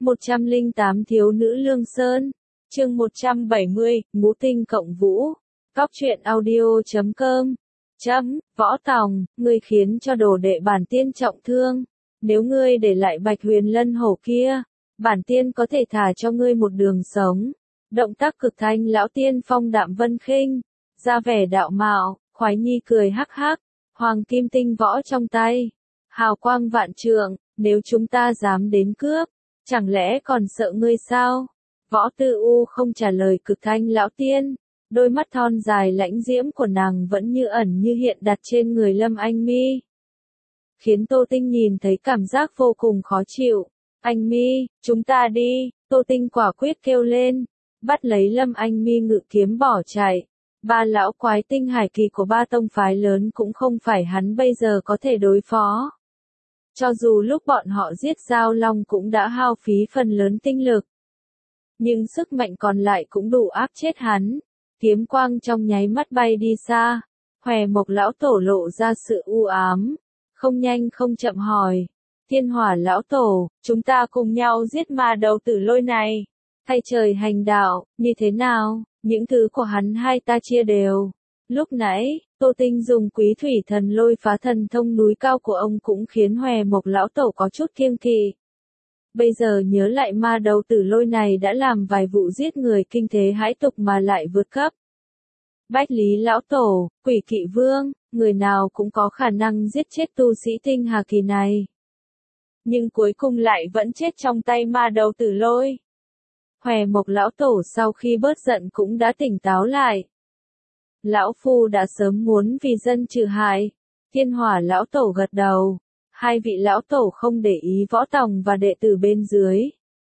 108 Thiếu nữ Lương Sơn. Chương 170, Ngũ tinh cộng vũ. Góc truyện audio.com. Võ Tòng, ngươi khiến cho đồ đệ bản tiên trọng thương. Nếu ngươi để lại Bạch Huyền Lân hổ kia, bản tiên có thể thả cho ngươi một đường sống. Động tác cực thanh lão tiên phong đạm vân khinh, ra vẻ đạo mạo, khoái nhi cười hắc hắc, hoàng kim tinh võ trong tay. Hào quang vạn trượng, nếu chúng ta dám đến cướp, chẳng lẽ còn sợ ngươi sao? Võ Tư U không trả lời cực thanh lão tiên, đôi mắt thon dài lãnh diễm của nàng vẫn như ẩn như hiện đặt trên người Lâm Anh Mi. Khiến Tô Tinh nhìn thấy cảm giác vô cùng khó chịu. Anh Mi, chúng ta đi, Tô Tinh quả quyết kêu lên, bắt lấy Lâm Anh Mi ngự kiếm bỏ chạy. Ba lão quái tinh hải kỳ của ba tông phái lớn cũng không phải hắn bây giờ có thể đối phó. Cho dù lúc bọn họ giết Giao Long cũng đã hao phí phần lớn tinh lực. Nhưng sức mạnh còn lại cũng đủ áp chết hắn. Kiếm quang trong nháy mắt bay đi xa. Hòe Mộc lão tổ lộ ra sự u ám. Không nhanh không chậm hỏi. Thiên Hỏa lão tổ, chúng ta cùng nhau giết ma đầu tử lôi này. Thay trời hành đạo, như thế nào? Những thứ của hắn hai ta chia đều. Lúc nãy, Tô Tinh dùng Quý Thủy Thần Lôi phá thần thông núi cao của ông cũng khiến Hòe Mộc lão tổ có chút kiêng kỵ. Bây giờ nhớ lại ma đầu tử lôi này đã làm vài vụ giết người kinh thế hãi tục mà lại vượt cấp. Bách Lý lão tổ, Quỷ Kỵ Vương, người nào cũng có khả năng giết chết tu sĩ tinh hà kỳ này. Nhưng cuối cùng lại vẫn chết trong tay ma đầu tử lôi. Hòe Mộc lão tổ sau khi bớt giận cũng đã tỉnh táo lại. Lão Phu đã sớm muốn vì dân trừ hại. Thiên Hỏa lão tổ gật đầu. Hai vị lão tổ không để ý Võ Tòng và đệ tử bên dưới.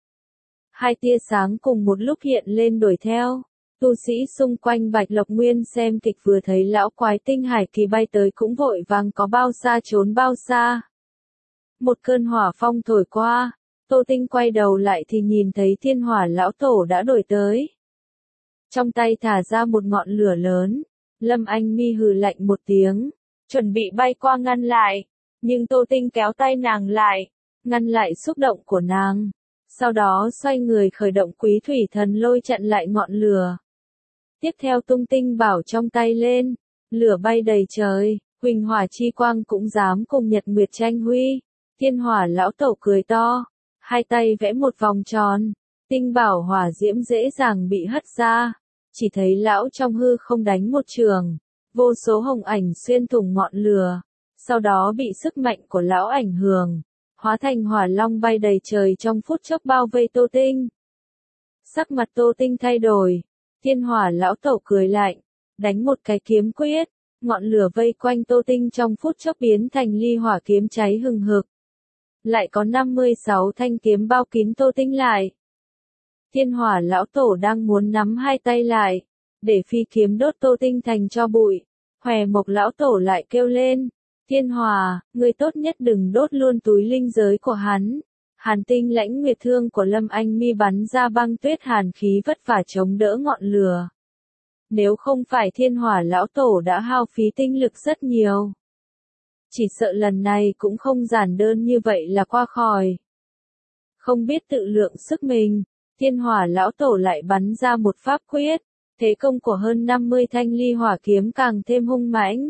Hai tia sáng cùng một lúc hiện lên đuổi theo. Tu sĩ xung quanh Bạch Lộc Nguyên xem kịch vừa thấy lão quái tinh hải kỳ bay tới cũng vội vàng có bao xa trốn bao xa. Một cơn hỏa phong thổi qua. Tô Tinh quay đầu lại thì nhìn thấy Thiên Hỏa lão tổ đã đuổi tới. Trong tay thả ra một ngọn lửa lớn. Lâm Anh Mi hừ lạnh một tiếng, chuẩn bị bay qua ngăn lại. Nhưng Tô Tinh kéo tay nàng lại, ngăn lại xúc động của nàng. Sau đó xoay người khởi động Quý Thủy Thần Lôi chặn lại ngọn lửa. Tiếp theo tung tinh bảo trong tay lên, lửa bay đầy trời, huỳnh hỏa chi quang cũng dám cùng Nhật Nguyệt tranh huy. Thiên Hỏa lão tổ cười to, hai tay vẽ một vòng tròn, tinh bảo hỏa diễm dễ dàng bị hất ra. Chỉ thấy lão trong hư không đánh một trường, vô số hồng ảnh xuyên thủng ngọn lửa. Sau đó bị sức mạnh của lão ảnh hưởng, hóa thành hỏa long bay đầy trời trong phút chốc bao vây Tô Tinh. Sắc mặt Tô Tinh thay đổi, Thiên Hỏa lão tổ cười lạnh, đánh một cái kiếm quyết, ngọn lửa vây quanh Tô Tinh trong phút chốc biến thành ly hỏa kiếm cháy hừng hực. Lại có 56 thanh kiếm bao kín Tô Tinh lại. Thiên Hỏa lão tổ đang muốn nắm hai tay lại, để phi kiếm đốt Tô Tinh thành tro bụi. Hòe Mộc lão tổ lại kêu lên. Thiên Hỏa, ngươi tốt nhất đừng đốt luôn túi linh giới của hắn. Hàn tinh lãnh nguyệt thương của Lâm Anh Mi bắn ra băng tuyết hàn khí vất vả chống đỡ ngọn lửa. Nếu không phải Thiên Hỏa lão tổ đã hao phí tinh lực rất nhiều. Chỉ sợ lần này cũng không giản đơn như vậy là qua khỏi. Không biết tự lượng sức mình, Thiên Hỏa lão tổ lại bắn ra một pháp quyết. Thế công của hơn 50 thanh ly hỏa kiếm càng thêm hung mãnh.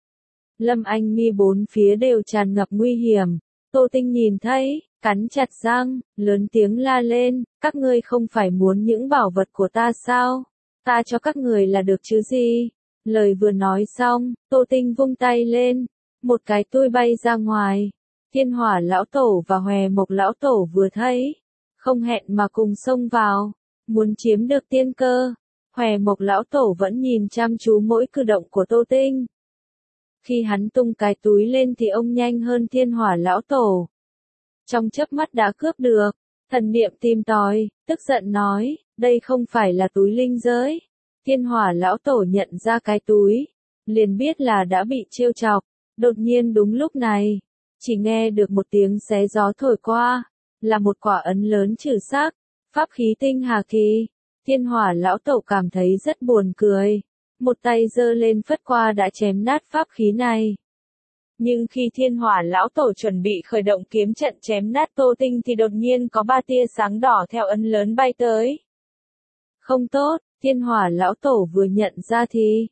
Lâm Anh Mi bốn phía đều tràn ngập nguy hiểm. Tô Tinh nhìn thấy, cắn chặt răng, lớn tiếng la lên, các ngươi không phải muốn những bảo vật của ta sao? Ta cho các người là được chứ gì? Lời vừa nói xong, Tô Tinh vung tay lên, một cái tui bay ra ngoài. Thiên Hỏa lão tổ và Hòe Mộc lão tổ vừa thấy, không hẹn mà cùng xông vào, muốn chiếm được tiên cơ. Hòe Mộc lão tổ vẫn nhìn chăm chú mỗi cử động của Tô Tinh. Khi hắn tung cái túi lên thì ông nhanh hơn Thiên Hỏa lão tổ. Trong chớp mắt đã cướp được, thần niệm tìm tòi, tức giận nói, đây không phải là túi linh giới. Thiên Hỏa lão tổ nhận ra cái túi, liền biết là đã bị trêu chọc. Đột nhiên đúng lúc này, chỉ nghe được một tiếng xé gió thổi qua, là một quả ấn lớn trừ xác, pháp khí tinh hà kỳ. Thiên Hỏa lão tổ cảm thấy rất buồn cười. Một tay giơ lên phất qua đã chém nát pháp khí này. Nhưng khi thiên hỏa lão tổ chuẩn bị khởi động kiếm trận chém nát Tô Tinh thì đột nhiên có ba tia sáng đỏ theo ấn lớn bay tới. Không tốt, thiên hỏa lão tổ vừa nhận ra thì,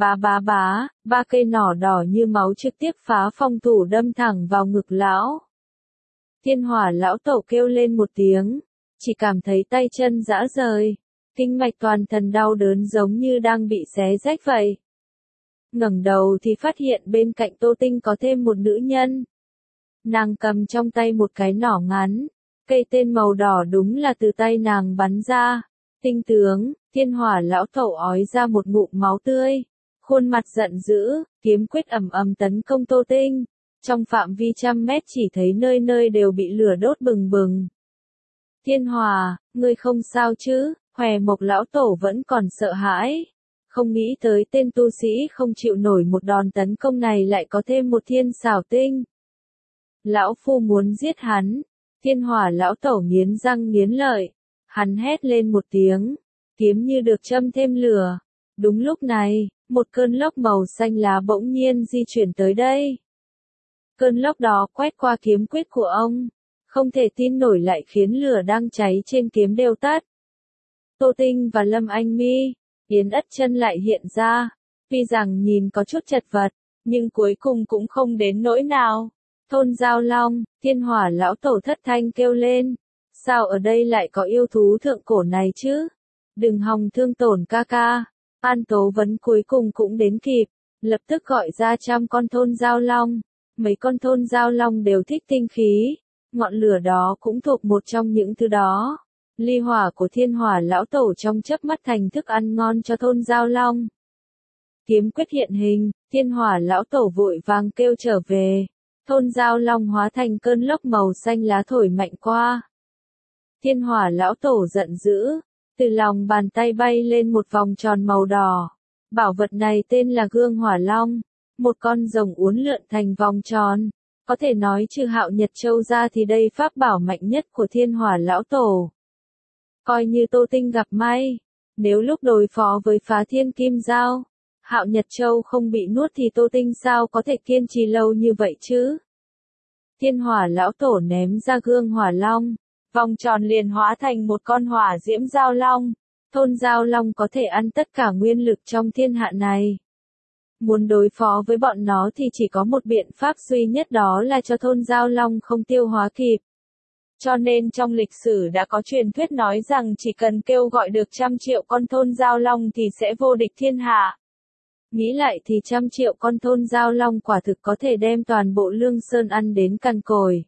ba cây nỏ đỏ như máu trực tiếp phá phong thủ đâm thẳng vào ngực lão. Thiên hỏa lão tổ kêu lên một tiếng, chỉ cảm thấy tay chân rã rời, kinh mạch toàn thân đau đớn giống như đang bị xé rách vậy. Ngẩng đầu thì phát hiện bên cạnh Tô Tinh có thêm một nữ nhân. Nàng cầm trong tay một cái nỏ ngắn, cây tên màu đỏ đúng là từ tay nàng bắn ra. Tinh tướng, thiên hỏa lão tổ ói ra một ngụm máu tươi, khuôn mặt giận dữ, kiếm quyết ầm ầm tấn công Tô Tinh. Trong phạm vi trăm mét chỉ thấy nơi nơi đều bị lửa đốt bừng bừng. Thiên hỏa, ngươi không sao chứ? Hòe Mộc lão tổ vẫn còn sợ hãi. Không nghĩ tới tên tu sĩ không chịu nổi một đòn tấn công này lại có thêm một thiên xảo tinh. Lão phu muốn giết hắn. Thiên hỏa lão tổ nghiến răng nghiến lợi. Hắn hét lên một tiếng, kiếm như được châm thêm lửa. Đúng lúc này, một cơn lốc màu xanh lá bỗng nhiên di chuyển tới đây. Cơn lốc đó quét qua kiếm quyết của ông, không thể tin nổi lại khiến lửa đang cháy trên kiếm đều tắt. Tô Tinh và Lâm Anh Mi, Yến Ất Chân lại hiện ra, tuy rằng nhìn có chút chật vật, nhưng cuối cùng cũng không đến nỗi nào. Thôn Giao Long, thiên hỏa lão tổ thất thanh kêu lên, sao ở đây lại có yêu thú thượng cổ này chứ? Đừng hòng thương tổn ca ca. An Tố Vấn cuối cùng cũng đến kịp, lập tức gọi ra 100 con thôn Giao Long. Mấy con thôn Giao Long đều thích tinh khí, ngọn lửa đó cũng thuộc một trong những thứ đó. Ly hỏa của thiên hỏa lão tổ trong chớp mắt thành thức ăn ngon cho thôn Giao Long. Kiếm quyết hiện hình, thiên hỏa lão tổ vội vàng kêu trở về. Thôn Giao Long hóa thành cơn lốc màu xanh lá thổi mạnh qua. Thiên hỏa lão tổ giận dữ, từ lòng bàn tay bay lên một vòng tròn màu đỏ. Bảo vật này tên là Gương Hỏa Long, một con rồng uốn lượn thành vòng tròn. Có thể nói trừ Hạo Nhật Châu ra thì đây pháp bảo mạnh nhất của thiên hỏa lão tổ. Coi như Tô Tinh gặp may, nếu lúc đối phó với Phá Thiên Kim Giao, Hạo Nhật Châu không bị nuốt thì Tô Tinh sao có thể kiên trì lâu như vậy chứ? Thiên hỏa lão tổ ném ra Gương Hỏa Long, vòng tròn liền hóa thành một con hỏa diễm giao long. Thôn Giao Long có thể ăn tất cả nguyên lực trong thiên hạ này. Muốn đối phó với bọn nó thì chỉ có một biện pháp duy nhất, đó là cho thôn Giao Long không tiêu hóa kịp. Cho nên trong lịch sử đã có truyền thuyết nói rằng chỉ cần kêu gọi được 100 triệu con thôn Giao Long thì sẽ vô địch thiên hạ. Nghĩ lại thì 100 triệu con thôn Giao Long quả thực có thể đem toàn bộ Lương Sơn ăn đến cằn cỗi.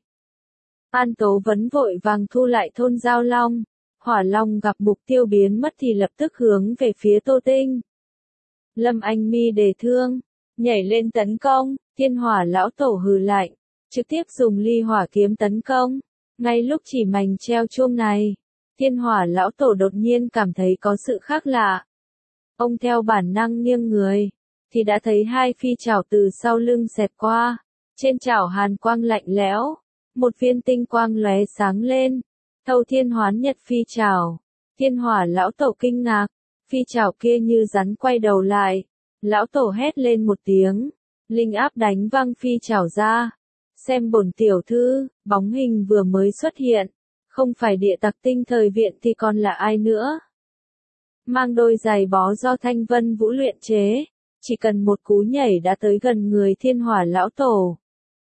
An Tố Vấn vội vàng thu lại thôn Giao Long. Hỏa Long gặp mục tiêu biến mất thì lập tức hướng về phía Tô Tinh. Lâm Anh Mi đề thương, nhảy lên tấn công, thiên hỏa lão tổ hừ lạnh, trực tiếp dùng ly hỏa kiếm tấn công. Ngay lúc chỉ mảnh treo chuông này, thiên hỏa lão tổ đột nhiên cảm thấy có sự khác lạ. Ông theo bản năng nghiêng người, thì đã thấy hai phi chảo từ sau lưng xẹt qua. Trên chảo hàn quang lạnh lẽo, một viên tinh quang lóe sáng lên. Thâu Thiên Hoán Nhật phi chảo. Thiên hỏa lão tổ kinh ngạc, phi chảo kia như rắn quay đầu lại. Lão tổ hét lên một tiếng, linh áp đánh văng phi chảo ra. Xem bổn tiểu thư, bóng hình vừa mới xuất hiện, không phải địa tặc tinh thời viện thì còn là ai nữa? Mang đôi giày bó do Thanh Vân Vũ luyện chế, chỉ cần một cú nhảy đã tới gần người thiên hỏa lão tổ.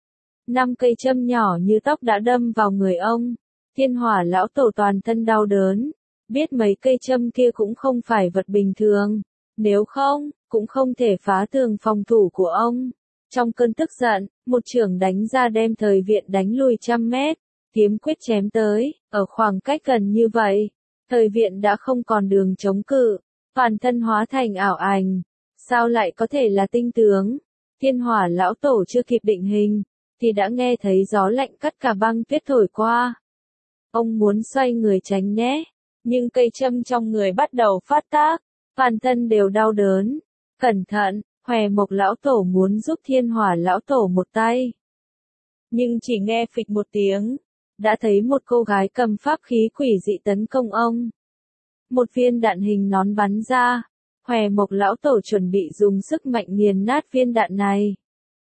5 cây châm nhỏ như tóc đã đâm vào người ông. Thiên hỏa lão tổ toàn thân đau đớn, biết mấy cây châm kia cũng không phải vật bình thường, nếu không, cũng không thể phá tường phòng thủ của ông. Trong cơn tức giận, một chưởng đánh ra đem thời viện đánh lùi 100 mét, kiếm quyết chém tới, ở khoảng cách gần như vậy, thời viện đã không còn đường chống cự, toàn thân hóa thành ảo ảnh, sao lại có thể là tinh tướng? Thiên hỏa lão tổ chưa kịp định hình, thì đã nghe thấy gió lạnh cắt cả băng tuyết thổi qua. Ông muốn xoay người tránh né, nhưng cây châm trong người bắt đầu phát tác, toàn thân đều đau đớn. Cẩn thận, Hòe Mộc lão tổ muốn giúp thiên hỏa lão tổ một tay. Nhưng chỉ nghe phịch một tiếng, đã thấy một cô gái cầm pháp khí quỷ dị tấn công ông. Một viên đạn hình nón bắn ra, Hòe Mộc lão tổ chuẩn bị dùng sức mạnh nghiền nát viên đạn này.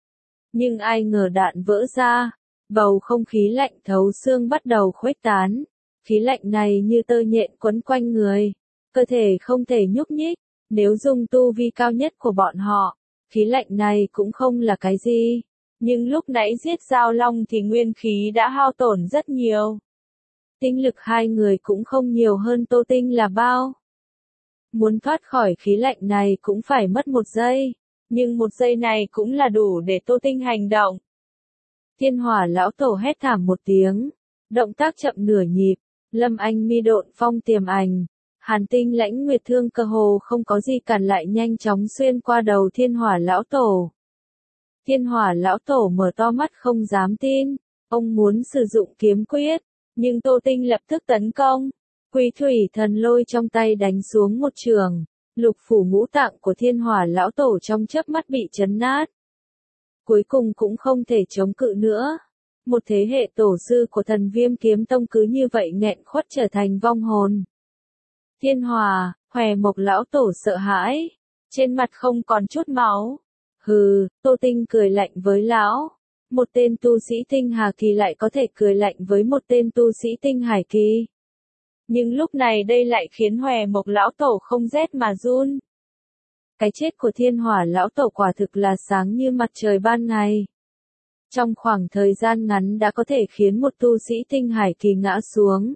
Nhưng ai ngờ đạn vỡ ra, bầu không khí lạnh thấu xương bắt đầu khuếch tán. Khí lạnh này như tơ nhện quấn quanh người, cơ thể không thể nhúc nhích. Nếu dùng tu vi cao nhất của bọn họ, khí lạnh này cũng không là cái gì. Nhưng lúc nãy giết Giao Long thì nguyên khí đã hao tổn rất nhiều. Tinh lực hai người cũng không nhiều hơn Tô Tinh là bao. Muốn thoát khỏi khí lạnh này cũng phải mất 1 giây, nhưng 1 giây này cũng là đủ để Tô Tinh hành động. Thiên Hỏa lão tổ hét thảm một tiếng, động tác chậm nửa nhịp, Lâm Anh mi độn phong tiềm ảnh, Hàn Tinh lãnh nguyệt thương cơ hồ không có gì cản lại nhanh chóng xuyên qua đầu Thiên Hỏa lão tổ. Thiên Hỏa lão tổ mở to mắt không dám tin, ông muốn sử dụng kiếm quyết, nhưng Tô Tinh lập tức tấn công. Quý thủy thần lôi trong tay đánh xuống một trường, lục phủ ngũ tạng của Thiên Hỏa lão tổ trong chớp mắt bị chấn nát. Cuối cùng cũng không thể chống cự nữa. Một thế hệ tổ sư của Thần Viêm Kiếm Tông cứ như vậy nghẹn khuất trở thành vong hồn. Thiên Hỏa, Hòe Mộc lão tổ sợ hãi, trên mặt không còn chút máu. Hừ, Tô Tinh cười lạnh với lão. Một tên tu sĩ tinh hà kỳ lại có thể cười lạnh với một tên tu sĩ tinh hải kỳ. Nhưng lúc này đây lại khiến Hòe Mộc lão tổ không rét mà run. Cái chết của Thiên Hỏa lão tổ quả thực là sáng như mặt trời ban ngày. Trong khoảng thời gian ngắn đã có thể khiến một tu sĩ tinh hải kỳ ngã xuống.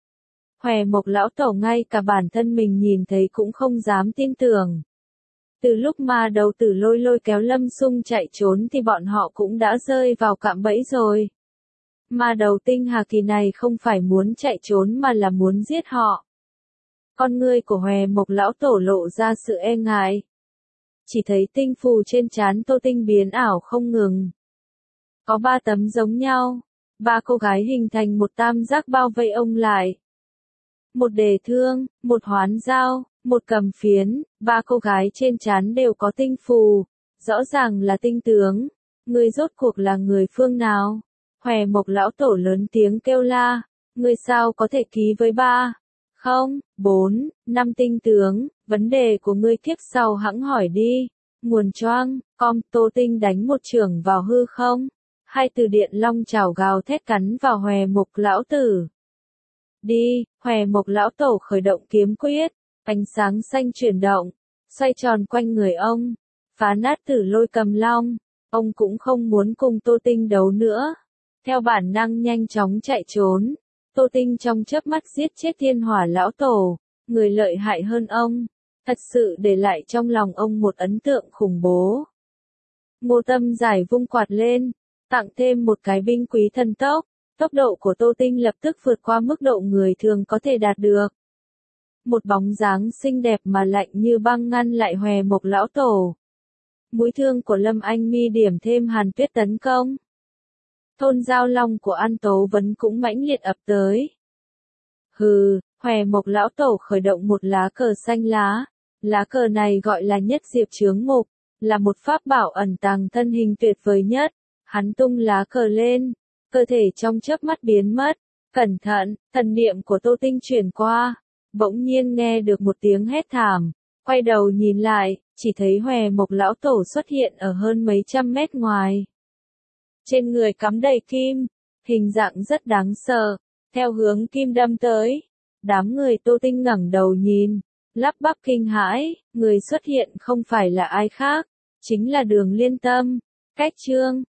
Hòe Mộc lão tổ ngay cả bản thân mình nhìn thấy cũng không dám tin tưởng. Từ lúc ma đầu tử lôi lôi kéo Lâm Sung chạy trốn thì bọn họ cũng đã rơi vào cạm bẫy rồi. Ma đầu tinh hà kỳ này không phải muốn chạy trốn mà là muốn giết họ. Con ngươi của Hòe Mộc lão tổ lộ ra sự e ngại. Chỉ thấy tinh phù trên trán Tô Tinh biến ảo không ngừng. Có 3 tấm giống nhau, 3 cô gái hình thành một tam giác bao vây ông lại. Một đề thương, một hoán dao, một cầm phiến, 3 cô gái trên trán đều có tinh phù, rõ ràng là tinh tướng. Người rốt cuộc là người phương nào? Hòe Mộc lão tổ lớn tiếng kêu la, người sao có thể ký với 3, không, 4, 5 tinh tướng, vấn đề của ngươi kiếp sau hẵng hỏi đi. Nguồn choang, Tô Tinh đánh một chưởng vào hư không. 2 từ điện long chảo gào thét cắn vào Hòe Mộc lão tử. Đi, Hòe Mộc lão tổ khởi động kiếm quyết, ánh sáng xanh chuyển động, xoay tròn quanh người ông, phá nát tử lôi cầm long. Ông cũng không muốn cùng Tô Tinh đấu nữa. Theo bản năng nhanh chóng chạy trốn. Tô Tinh trong chớp mắt giết chết Thiên Hỏa lão tổ, người lợi hại hơn ông, thật sự để lại trong lòng ông một ấn tượng khủng bố. Ngô Tâm giải vung quạt lên, tặng thêm một cái binh quý thần tốc, tốc độ của Tô Tinh lập tức vượt qua mức độ người thường có thể đạt được. Một bóng dáng xinh đẹp mà lạnh như băng ngăn lại Hòe Mộc lão tổ. Mũi thương của Lâm Anh Mi điểm thêm hàn tuyết tấn công. Thôn Giao Long của An Tố Vấn cũng mãnh liệt ập tới. Hừ, Hòe Mộc lão tổ khởi động một lá cờ xanh lá. Lá cờ này gọi là Nhất Diệp Chướng Ngục, là một pháp bảo ẩn tàng thân hình tuyệt vời nhất. Hắn tung lá cờ lên, cơ thể trong chớp mắt biến mất. Cẩn thận, thần niệm của Tô Tinh chuyển qua. Bỗng nhiên nghe được một tiếng hét thảm. Quay đầu nhìn lại, chỉ thấy Hòe Mộc lão tổ xuất hiện ở hơn mấy trăm mét ngoài. Trên người cắm đầy kim, hình dạng rất đáng sợ, theo hướng kim đâm tới. Đám người Tô Tinh ngẩng đầu nhìn, lắp bắp kinh hãi, người xuất hiện không phải là ai khác, chính là Đường Liên Tâm. Cách chương